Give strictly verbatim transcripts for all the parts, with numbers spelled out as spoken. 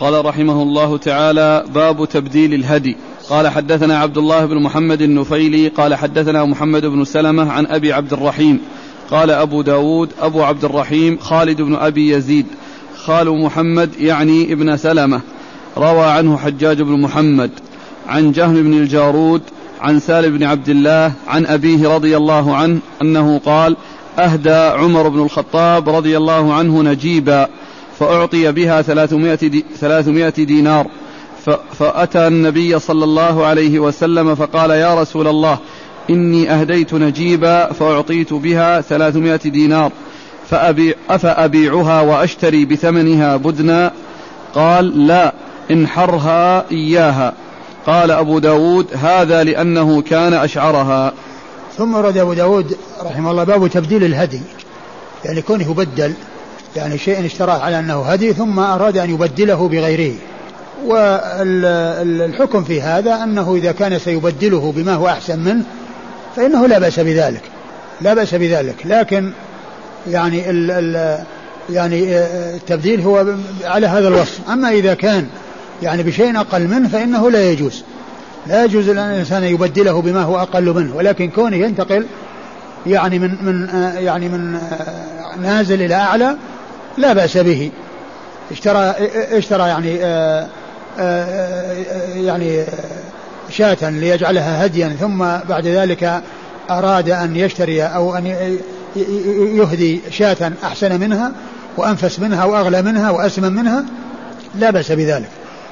قال رحمه الله تعالى: باب تبديل الهدي. قال حدثنا عبد الله بن محمد النفيلي قال حدثنا محمد بن سلمة عن أبي عبد الرحيم قال أبو داود أبو عبد الرحيم خالد بن أبي يزيد خال محمد يعني ابن سلمة، روى عنه حجاج بن محمد عن جهم بن الجارود عن سالم بن عبد الله عن أبيه رضي الله عنه أنه قال: أهدى عمر بن الخطاب رضي الله عنه نجيبا فأعطي بها ثلاثمائة دينار، فأتى النبي صلى الله عليه وسلم فقال: يا رسول الله، إني أهديت نجيبا فأعطيت بها ثلاثمائة دينار، فأبيع أفأبيعها وأشتري بثمنها بدنا؟ قال: لا، انحرها إياها. قال أبو داود: هذا لأنه كان أشعرها. ثم رد أبو داود رحمه الله باب تبديل الهدي، يعني كونه يبدل، يعني شيء اشتراه على أنه هدي ثم أراد أن يبدله بغيره. والحكم في هذا أنه إذا كان سيبدله بما هو أحسن منه فإنه لا بأس بذلك، لا بأس بذلك. لكن يعني ال ال يعني التبديل هو على هذا الوصف. أما إذا كان يعني بشيء أقل منه فإنه لا يجوز، لا يجوز أن الإنسان يبدله بما هو أقل منه. ولكن كونه ينتقل يعني من من يعني من نازل إلى أعلى لا بأس به. اشترى اشترى يعني آآ آآ يعني شاة ليجعلها هديا، ثم بعد ذلك أراد أن يشتري أو أن يهدي شاة أحسن منها وأنفس منها وأغلى منها وأسمن منها، لا بأس بذلك.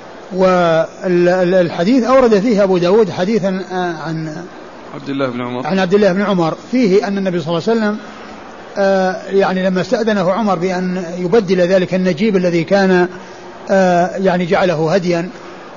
والحديث أورد فيه أبو داود حديثا عن عبد الله بن عمر عن عبد الله بن عمر فيه أن النبي صلى الله عليه وسلم يعني لما استأذنه عمر بأن يبدل ذلك النجيب الذي كان يعني جعله هديا،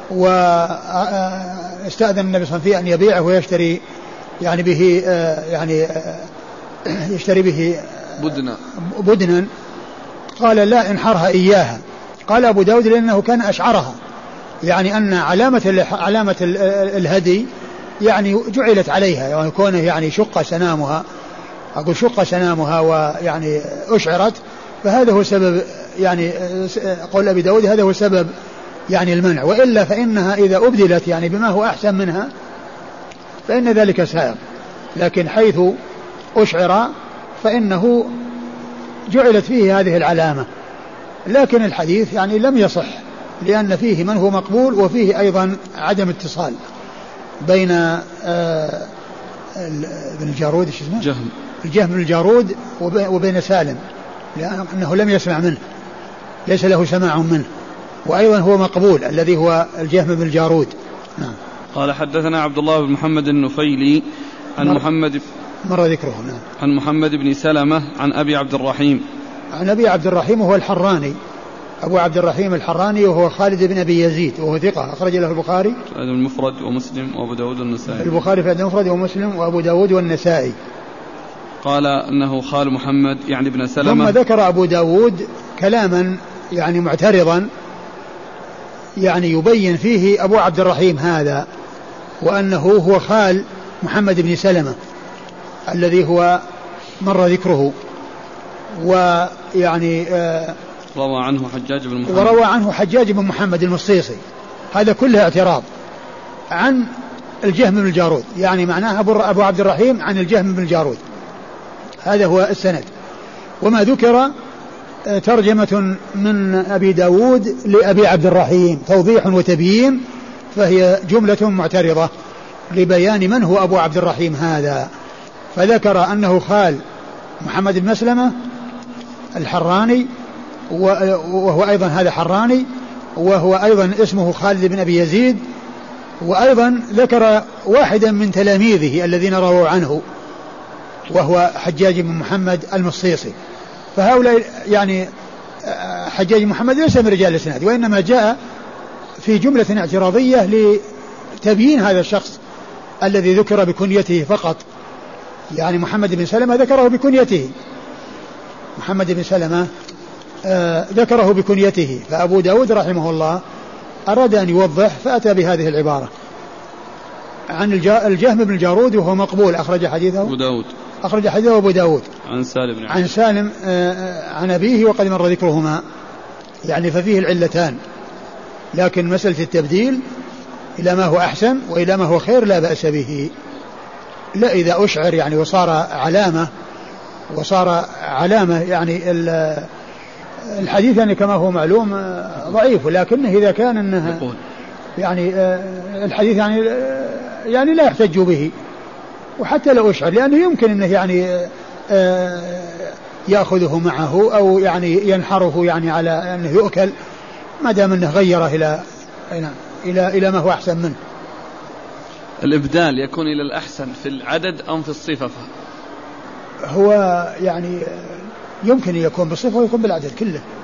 واستأذن النبي صلى الله عليه وسلم فيه أن يبيعه ويشتري يعني به يعني يشتري به بدنا بدنا قال: لا، انحرها إياها. قال أبو داود: لأنه كان أشعرها، يعني أن علامة علامة الهدي يعني جعلت عليها، يعني كونه يعني شق سنامها، أقول شق سنامها ويعني أشعرت، فهذا هو سبب يعني قول أبي داود هذا هو سبب يعني المنع. وإلا فإنها إذا أبدلت يعني بما هو أحسن منها فإن ذلك سائغ، لكن حيث أشعر فإنه جعلت فيه هذه العلامة. لكن الحديث يعني لم يصح، لأن فيه من هو مقبول وفيه أيضا عدم اتصال بين آه ابن الجارود ايش اسمه؟ جهم الجهم بن الجارود وبين سالم، لأنه لم يسمع منه، ليس له سماع منه، وأيضا هو مقبول الذي هو الجهم بن الجارود. نعم. قال حدثنا عبد الله بن محمد النفيلي عن مر محمد مر ذكره. نعم. عن محمد بن سلمة عن أبي عبد الرحيم عن أبي عبد الرحيم وهو الحراني، أبو عبد الرحيم الحراني، وهو خالد بن أبي يزيد، وهو ثقة أخرج له البخاري المفرد ومسلم وأبو داود والنسائي. البخاري في المفرد ومسلم وأبو داود والنسائي. قال أنه خال محمد يعني ابن سلمة. ثم ذكر أبو داود كلاما يعني معترضا يعني يبين فيه أبو عبد الرحيم هذا، وأنه هو خال محمد بن سلمة الذي هو مر ذكره. ويعني آه روى عنه حجاج بن محمد وروى عنه حجاج بن محمد المصيصي. هذا كله اعتراض عن الجهم بن الجارود، يعني معناه أبو عبد الرحيم عن الجهم بن الجارود، هذا هو السند. وما ذكر ترجمة من أبي داود لأبي عبد الرحيم توضيح وتبيين، فهي جملة معترضة لبيان من هو أبو عبد الرحيم هذا. فذكر أنه خال محمد بن مسلمة الحراني، وهو أيضا هذا حراني، وهو أيضا اسمه خالد بن أبي يزيد. وأيضا ذكر واحدا من تلاميذه الذين رووا عنه وهو حجاج بن محمد المصيصي. فهؤلاء يعني حجاج محمد ليس من رجال الإسناد، وإنما جاء في جملة اعتراضية لتبيين هذا الشخص الذي ذكر بكنيته فقط. يعني محمد بن سلمة ذكره بكنيته، محمد بن سلمة آه ذكره بكنيته، فأبو داود رحمه الله أراد أن يوضح فأتى بهذه العبارة عن الجهم بن الجارود، وهو مقبول أخرج حديثه أبو داود أخرج حديثه أبو داود عن سالم عن سالم آه عن أبيه وقد مر ذكرهما، يعني ففيه العلتان، لكن مسألة التبديل إلى ما هو أحسن وإلى ما هو خير لا بأس به. لا إذا أشعر يعني وصار علامة وصار علامة يعني الحديث يعني كما هو معلوم ضعيف، ولكنه إذا كان إنه يعني الحديث يعني يعني لا يحتج به، وحتى لو أشعر لأنه يمكن أنه يعني يأخذه معه أو يعني ينحره يعني على أنه يؤكل ما دام أنه غيره إلى إلى إلى ما هو أحسن منه. الإبدال يكون إلى الأحسن في العدد أم في الصفة؟ هو يعني يمكن يكون بالصفة ويكون بالعدد كله.